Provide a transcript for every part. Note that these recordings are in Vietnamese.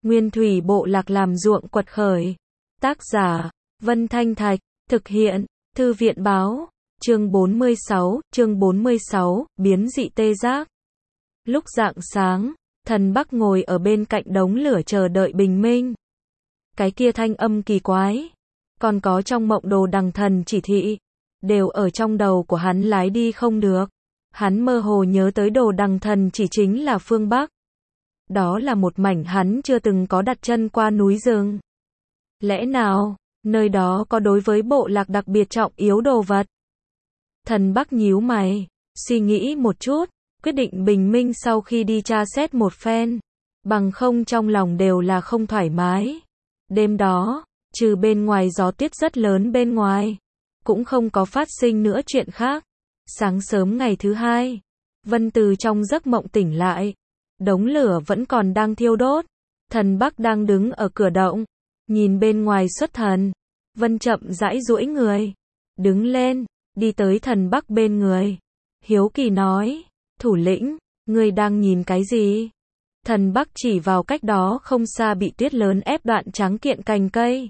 Nguyên thủy bộ lạc làm ruộng quật khởi. Tác giả, Vân Thanh Thạch, thực hiện, Thư viện báo, chương 46, biến dị tê giác. Lúc rạng sáng, thần Bắc ngồi ở bên cạnh đống lửa chờ đợi bình minh. Cái kia thanh âm kỳ quái, còn có trong mộng đồ đằng thần chỉ thị, đều ở trong đầu của hắn lái đi không được. Hắn mơ hồ nhớ tới đồ đằng thần chỉ chính là phương Bắc. Đó là một mảnh hắn chưa từng có đặt chân qua núi rừng. Lẽ nào, nơi đó có đối với bộ lạc đặc biệt trọng yếu đồ vật? Thần Bắc nhíu mày, suy nghĩ một chút, quyết định bình minh sau khi đi tra xét một phen. Bằng không trong lòng đều là không thoải mái. Đêm đó, trừ bên ngoài gió tuyết rất lớn bên ngoài, cũng không có phát sinh nữa chuyện khác. Sáng sớm ngày thứ hai, Vân từ trong giấc mộng tỉnh lại. Đống lửa vẫn còn đang thiêu đốt. Thần Bắc đang đứng ở cửa động, nhìn bên ngoài xuất thần. Vân chậm rãi duỗi người, đứng lên, đi tới thần Bắc bên người. Hiếu kỳ nói, thủ lĩnh, ngươi đang nhìn cái gì? Thần Bắc chỉ vào cách đó không xa bị tuyết lớn ép đoạn trắng kiện cành cây.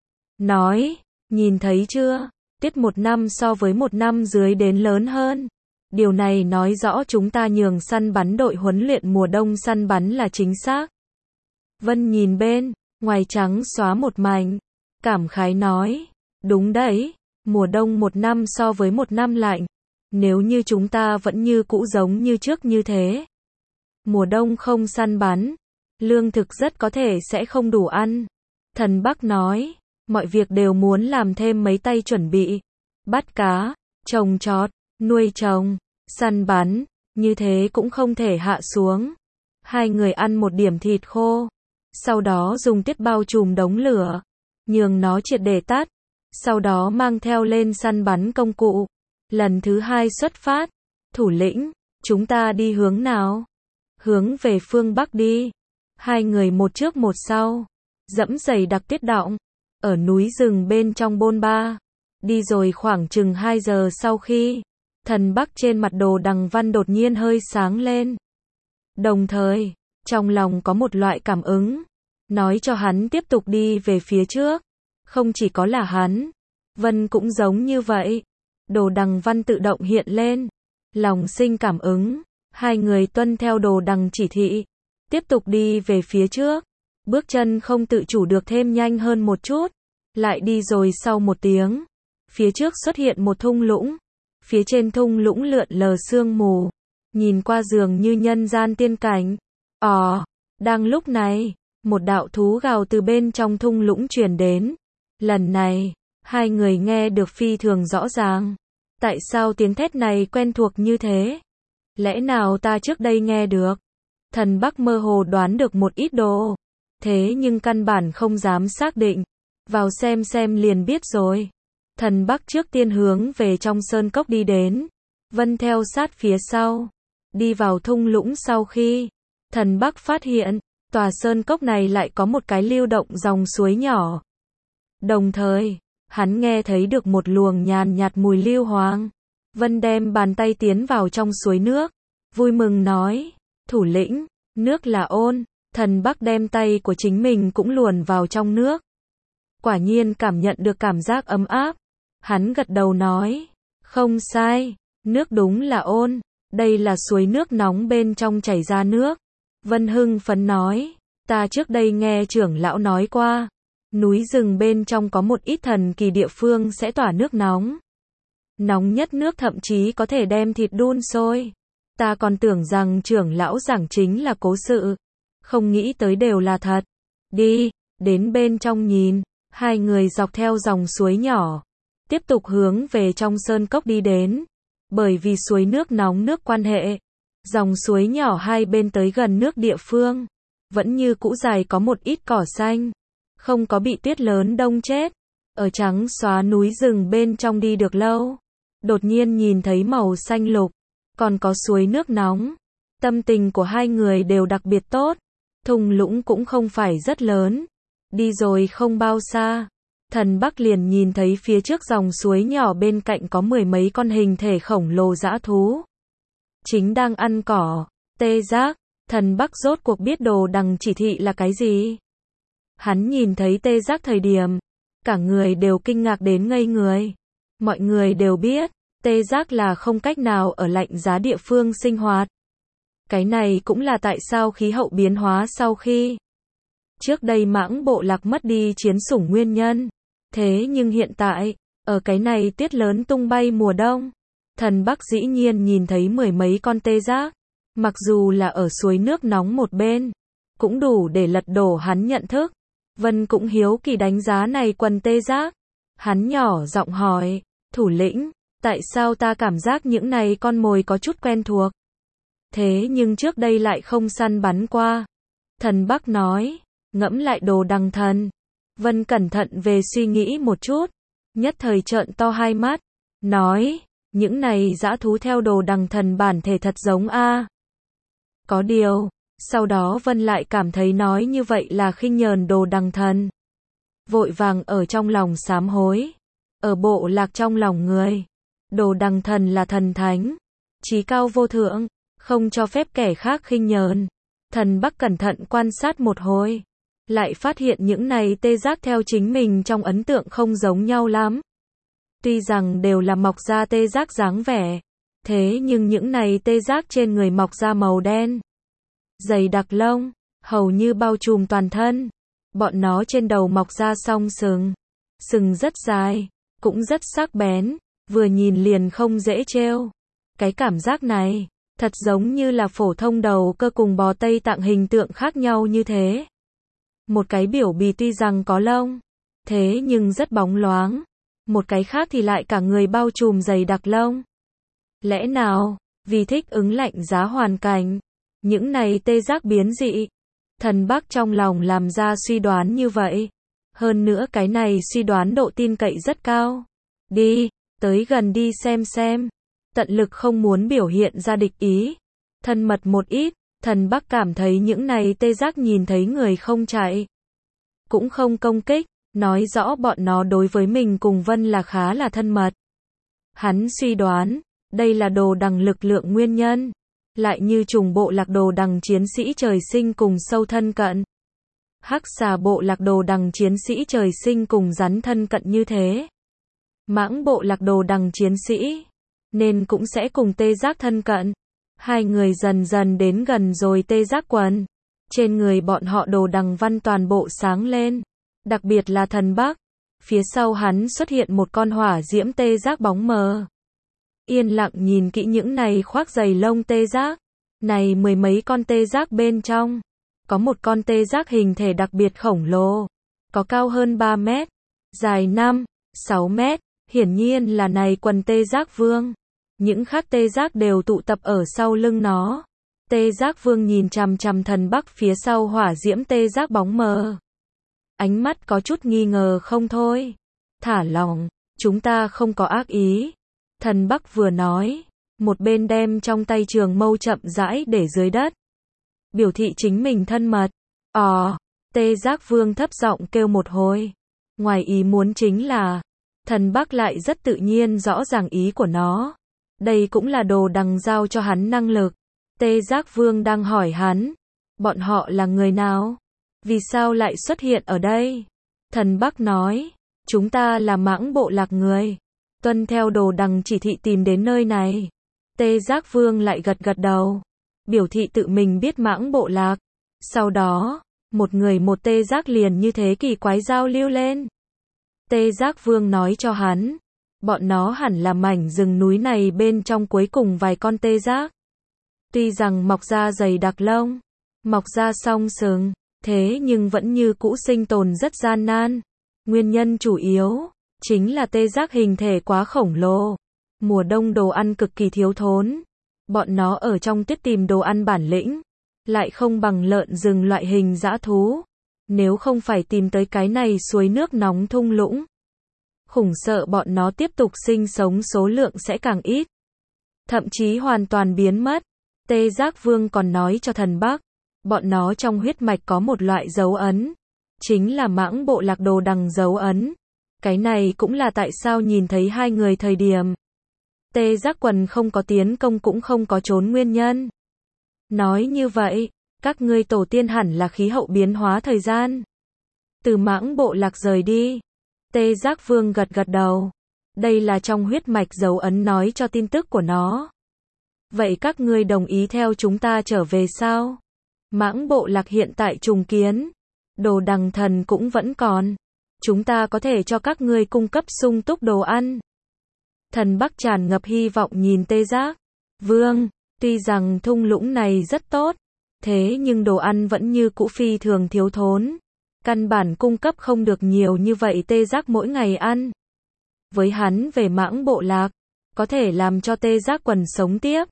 Nói, nhìn thấy chưa? Tuyết một năm so với một năm dưới đến lớn hơn. Điều này nói rõ chúng ta nhường săn bắn đội huấn luyện mùa đông săn bắn là chính xác. Vân nhìn bên, ngoài trắng xóa một mảnh, cảm khái nói, đúng đấy, mùa đông một năm so với một năm lạnh. Nếu như chúng ta vẫn như cũ giống như trước như thế, mùa đông không săn bắn, lương thực rất có thể sẽ không đủ ăn. Thần Bắc nói, mọi việc đều muốn làm thêm mấy tay chuẩn bị. Bắt cá, trồng trọt, nuôi trồng, săn bắn, như thế cũng không thể hạ xuống. Hai người ăn một điểm thịt khô, sau đó dùng tuyết bao trùm đống lửa, nhường nó triệt để tắt, sau đó mang theo lên săn bắn công cụ. Lần thứ hai xuất phát, thủ lĩnh, chúng ta đi hướng nào? Hướng về phương Bắc đi. Hai người một trước một sau, dẫm dày đặc tuyết đọng, ở núi rừng bên trong bôn ba. Đi rồi khoảng chừng 2 giờ sau khi, thần Bắc trên mặt đồ đằng văn đột nhiên hơi sáng lên. Đồng thời, trong lòng có một loại cảm ứng, nói cho hắn tiếp tục đi về phía trước. Không chỉ có là hắn, Vân cũng giống như vậy. Đồ đằng văn tự động hiện lên, lòng sinh cảm ứng, hai người tuân theo đồ đằng chỉ thị, tiếp tục đi về phía trước. Bước chân không tự chủ được thêm nhanh hơn một chút, lại đi rồi sau một tiếng, phía trước xuất hiện một thung lũng, phía trên thung lũng lượn lờ sương mù, nhìn qua dường như nhân gian tiên cảnh. Đang lúc này, một đạo thú gào từ bên trong thung lũng truyền đến. Lần này, hai người nghe được phi thường rõ ràng. Tại sao tiếng thét này quen thuộc như thế? Lẽ nào ta trước đây nghe được? Thần Bắc mơ hồ đoán được một ít đồ, thế nhưng căn bản không dám xác định. Vào xem liền biết rồi. Thần Bắc trước tiên hướng về trong sơn cốc đi đến, Vân theo sát phía sau. Đi vào thung lũng sau khi, thần Bắc phát hiện, tòa sơn cốc này lại có một cái lưu động dòng suối nhỏ. Đồng thời, hắn nghe thấy được một luồng nhàn nhạt mùi lưu hoàng. Vân đem bàn tay tiến vào trong suối nước, vui mừng nói, thủ lĩnh, nước là ôn. Thần Bắc đem tay của chính mình cũng luồn vào trong nước. Quả nhiên cảm nhận được cảm giác ấm áp. Hắn gật đầu nói, không sai, nước đúng là ôn, đây là suối nước nóng bên trong chảy ra nước. Vân hưng phấn nói, ta trước đây nghe trưởng lão nói qua, núi rừng bên trong có một ít thần kỳ địa phương sẽ tỏa nước nóng. Nóng nhất nước thậm chí có thể đem thịt đun sôi. Ta còn tưởng rằng trưởng lão giảng chính là cố sự, không nghĩ tới đều là thật. Đi, đến bên trong nhìn. Hai người dọc theo dòng suối nhỏ, tiếp tục hướng về trong sơn cốc đi đến. Bởi vì suối nước nóng nước quan hệ, dòng suối nhỏ hai bên tới gần nước địa phương, vẫn như cũ dài có một ít cỏ xanh, không có bị tuyết lớn đông chết. Ở trắng xóa núi rừng bên trong đi được lâu, đột nhiên nhìn thấy màu xanh lục, còn có suối nước nóng. Tâm tình của hai người đều đặc biệt tốt. Thung lũng cũng không phải rất lớn. Đi rồi không bao xa, thần Bắc liền nhìn thấy phía trước dòng suối nhỏ bên cạnh có 10 mấy con hình thể khổng lồ dã thú. Chính đang ăn cỏ. Tê giác, thần Bắc rốt cuộc biết đồ đằng chỉ thị là cái gì. Hắn nhìn thấy tê giác thời điểm, cả người đều kinh ngạc đến ngây người. Mọi người đều biết, tê giác là không cách nào ở lạnh giá địa phương sinh hoạt. Cái này cũng là tại sao khí hậu biến hóa sau khi trước đây Mãng Bộ Lạc mất đi chiến sủng nguyên nhân. Thế nhưng hiện tại, ở cái này tuyết lớn tung bay mùa đông, Thần Bắc dĩ nhiên nhìn thấy mười mấy con tê giác. Mặc dù là ở suối nước nóng một bên, cũng đủ để lật đổ hắn nhận thức. Vân cũng hiếu kỳ đánh giá này quần tê giác. Hắn nhỏ giọng hỏi, thủ lĩnh, tại sao ta cảm giác những này con mồi có chút quen thuộc? Thế nhưng trước đây lại không săn bắn qua. Thần Bắc nói, ngẫm lại Đồ Đằng Thần. Vân cẩn thận về suy nghĩ một chút, nhất thời trợn to hai mắt, nói, những này dã thú theo Đồ Đằng Thần bản thể thật giống a. Có điều, sau đó Vân lại cảm thấy nói như vậy là khinh nhờn Đồ Đằng Thần. Vội vàng ở trong lòng sám hối. Ở bộ lạc trong lòng người, Đồ Đằng Thần là thần thánh, chí cao vô thượng, không cho phép kẻ khác khinh nhờn. Thần Bắc cẩn thận quan sát một hồi, lại phát hiện những này tê giác theo chính mình trong ấn tượng không giống nhau lắm. Tuy rằng đều là mọc ra tê giác dáng vẻ, thế nhưng những này tê giác trên người mọc ra màu đen, dày đặc lông, hầu như bao trùm toàn thân. Bọn nó trên đầu mọc ra song sừng, sừng rất dài, cũng rất sắc bén, vừa nhìn liền không dễ trêu. Cái cảm giác này, thật giống như là phổ thông đầu cơ cùng bò Tây Tạng hình tượng khác nhau như thế. Một cái biểu bì tuy rằng có lông, thế nhưng rất bóng loáng. Một cái khác thì lại cả người bao trùm dày đặc lông. Lẽ nào, vì thích ứng lạnh giá hoàn cảnh, những này tê giác biến dị? Thần Bắc trong lòng làm ra suy đoán như vậy. Hơn nữa cái này suy đoán độ tin cậy rất cao. Đi, tới gần đi xem. Tận lực không muốn biểu hiện ra địch ý. Thân mật một ít, Thần Bắc cảm thấy những này tê giác nhìn thấy người không chạy, cũng không công kích, nói rõ bọn nó đối với mình cùng Vân là khá là thân mật. Hắn suy đoán, đây là Đồ Đằng lực lượng nguyên nhân. Lại như trùng bộ lạc Đồ Đằng chiến sĩ trời sinh cùng sâu thân cận. Hắc xà bộ lạc Đồ Đằng chiến sĩ trời sinh cùng rắn thân cận như thế. Mãng bộ lạc Đồ Đằng chiến sĩ, nên cũng sẽ cùng tê giác thân cận. Hai người dần dần đến gần rồi tê giác quần. Trên người bọn họ Đồ Đằng văn toàn bộ sáng lên. Đặc biệt là Thần Bắc. Phía sau hắn xuất hiện một con hỏa diễm tê giác bóng mờ. Yên lặng nhìn kỹ những này khoác dày lông tê giác. Này mười mấy con tê giác bên trong, có một con tê giác hình thể đặc biệt khổng lồ, có cao hơn 3 mét, dài 5, 6 mét, hiển nhiên là này quần tê giác vương. Những khác tê giác đều tụ tập ở sau lưng nó. Tê giác vương nhìn chằm chằm Thần Bắc phía sau hỏa diễm tê giác bóng mờ. Ánh mắt có chút nghi ngờ không thôi. Thả lỏng, chúng ta không có ác ý. Thần Bắc vừa nói, một bên đem trong tay trường mâu chậm rãi để dưới đất. Biểu thị chính mình thân mật. Tê giác vương thấp giọng kêu một hồi. Ngoài ý muốn chính là, Thần Bắc lại rất tự nhiên rõ ràng ý của nó. Đây cũng là Đồ Đằng giao cho hắn năng lực. Tê giác vương đang hỏi hắn, bọn họ là người nào? Vì sao lại xuất hiện ở đây? Thần Bắc nói, chúng ta là Mãng bộ lạc người, tuân theo Đồ Đằng chỉ thị tìm đến nơi này. Tê giác vương lại gật gật đầu, biểu thị tự mình biết Mãng bộ lạc. Sau đó, một người một tê giác liền như thế kỳ quái giao lưu lên. Tê giác vương nói cho hắn, bọn nó hẳn là mảnh rừng núi này bên trong cuối cùng vài con tê giác. Tuy rằng mọc ra dày đặc lông, mọc ra song sừng, thế nhưng vẫn như cũ sinh tồn rất gian nan. Nguyên nhân chủ yếu chính là tê giác hình thể quá khổng lồ. Mùa đông đồ ăn cực kỳ thiếu thốn. Bọn nó ở trong tuyết tìm đồ ăn bản lĩnh, lại không bằng lợn rừng loại hình dã thú. Nếu không phải tìm tới cái này suối nước nóng thung lũng, khủng sợ bọn nó tiếp tục sinh sống số lượng sẽ càng ít. Thậm chí hoàn toàn biến mất. Tê giác vương còn nói cho Thần Bắc, bọn nó trong huyết mạch có một loại dấu ấn, chính là Mãng bộ lạc Đồ Đằng dấu ấn. Cái này cũng là tại sao nhìn thấy hai người thời điểm tê giác quần không có tiến công cũng không có trốn nguyên nhân. Nói như vậy, các ngươi tổ tiên hẳn là khí hậu biến hóa thời gian. Từ Mãng Bộ Lạc rời đi. Tê Giác Vương gật gật đầu. Đây là trong huyết mạch dấu ấn nói cho tin tức của nó. Vậy các ngươi đồng ý theo chúng ta trở về sao? Mãng Bộ Lạc hiện tại trùng kiến. Đồ đằng thần cũng vẫn còn. Chúng ta có thể cho các ngươi cung cấp sung túc đồ ăn. Thần Bắc tràn ngập hy vọng nhìn Tê Giác Vương. Tuy rằng thung lũng này rất tốt, thế nhưng đồ ăn vẫn như cũ phi thường thiếu thốn. Căn bản cung cấp không được nhiều như vậy Tê Giác mỗi ngày ăn. Với hắn về Mãng Bộ Lạc, có thể làm cho Tê Giác Quần sống tiếp.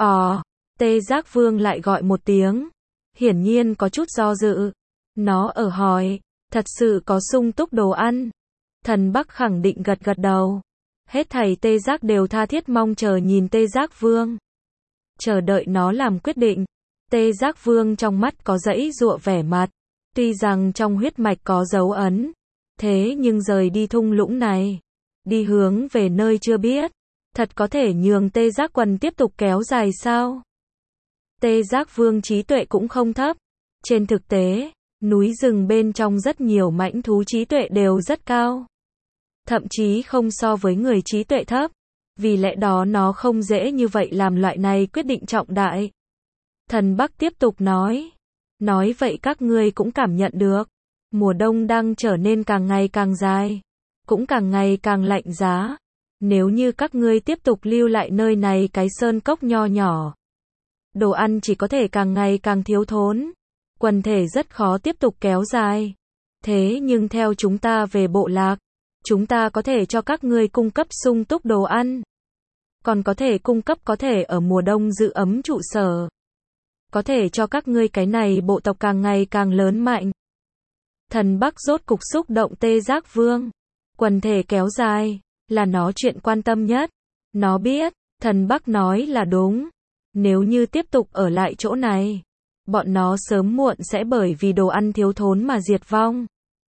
Tê Giác Vương lại gọi một tiếng. Hiển nhiên có chút do dự. Nó ở hỏi, thật sự có sung túc đồ ăn? Thần Bắc khẳng định gật gật đầu. Hết thảy Tê Giác đều tha thiết mong chờ nhìn Tê Giác Vương. Chờ đợi nó làm quyết định. Tê Giác Vương trong mắt có giãy giụa vẻ mặt. Tuy rằng trong huyết mạch có dấu ấn, thế nhưng rời đi thung lũng này, đi hướng về nơi chưa biết, thật có thể nhường Tê Giác Quần tiếp tục kéo dài sao? Tê Giác Vương trí tuệ cũng không thấp. Trên thực tế, núi rừng bên trong rất nhiều mãnh thú trí tuệ đều rất cao. Thậm chí không so với người trí tuệ thấp. Vì lẽ đó nó không dễ như vậy làm loại này quyết định trọng đại. Thần Bắc tiếp tục nói. Nói vậy các ngươi cũng cảm nhận được. Mùa đông đang trở nên càng ngày càng dài. Cũng càng ngày càng lạnh giá. Nếu như các ngươi tiếp tục lưu lại nơi này cái sơn cốc nho nhỏ. Đồ ăn chỉ có thể càng ngày càng thiếu thốn. Quần thể rất khó tiếp tục kéo dài. Thế nhưng theo chúng ta về bộ lạc, chúng ta có thể cho các ngươi cung cấp sung túc đồ ăn. Còn có thể cung cấp có thể ở mùa đông giữ ấm trụ sở. Có thể cho các ngươi cái này bộ tộc càng ngày càng lớn mạnh. Thần Bắc rốt cục xúc động Tê Giác Vương. Quần thể kéo dài, là nó chuyện quan tâm nhất. Nó biết, thần Bắc nói là đúng. Nếu như tiếp tục ở lại chỗ này, bọn nó sớm muộn sẽ bởi vì đồ ăn thiếu thốn mà diệt vong.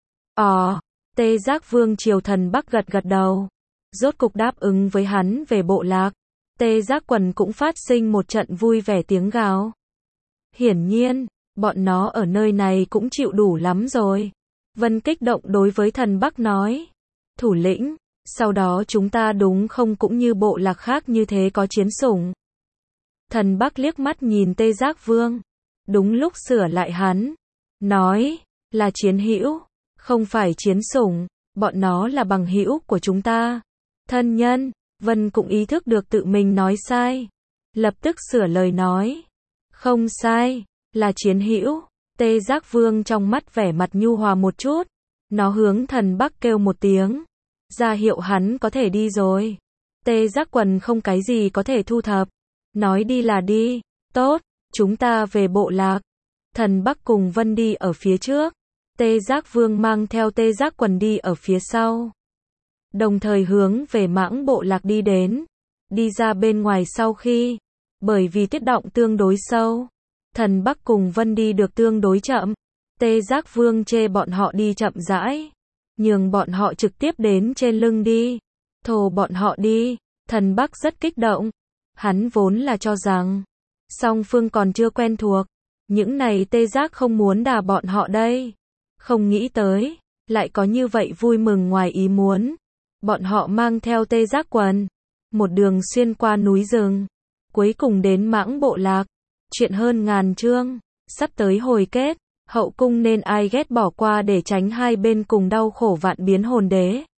Tê Giác Vương triều thần Bắc gật gật đầu. Rốt cục đáp ứng với hắn về bộ lạc. Tê Giác Quần cũng phát sinh một trận vui vẻ tiếng gào. Hiển nhiên, bọn nó ở nơi này cũng chịu đủ lắm rồi. Vân kích động đối với thần Bắc nói. Thủ lĩnh, sau đó chúng ta đúng không cũng như bộ lạc khác như thế có chiến sủng. Thần Bắc liếc mắt nhìn Tê Giác Vương. Đúng lúc sửa lại hắn. Nói, là chiến hữu, không phải chiến sủng. Bọn nó là bằng hữu của chúng ta. Thân nhân. Vân cũng ý thức được tự mình nói sai. Lập tức sửa lời nói. Không sai, là chiến hữu. Tê Giác Vương trong mắt vẻ mặt nhu hòa một chút. Nó hướng thần Bắc kêu một tiếng. Ra hiệu hắn có thể đi rồi. Tê Giác Quần không cái gì có thể thu thập. Nói đi là đi. Tốt, chúng ta về bộ lạc. Thần Bắc cùng Vân đi ở phía trước. Tê Giác Vương mang theo Tê Giác Quần đi ở phía sau. Đồng thời hướng về Mãng Bộ Lạc đi đến. Đi ra bên ngoài sau khi, bởi vì tiết động tương đối sâu, thần Bắc cùng Vân đi được tương đối chậm. Tê Giác Vương chê bọn họ đi chậm rãi, nhường bọn họ trực tiếp đến trên lưng đi. Thồ bọn họ đi. Thần Bắc rất kích động. Hắn vốn là cho rằng song phương còn chưa quen thuộc, những này Tê Giác không muốn đả bọn họ đây. Không nghĩ tới, lại có như vậy vui mừng ngoài ý muốn. Bọn họ mang theo Tê Giác Quần, một đường xuyên qua núi rừng, cuối cùng đến Mãng Bộ Lạc. Chuyện hơn ngàn chương, sắp tới hồi kết, hậu cung nên ai ghét bỏ qua để tránh hai bên cùng đau khổ vạn biến hồn đế.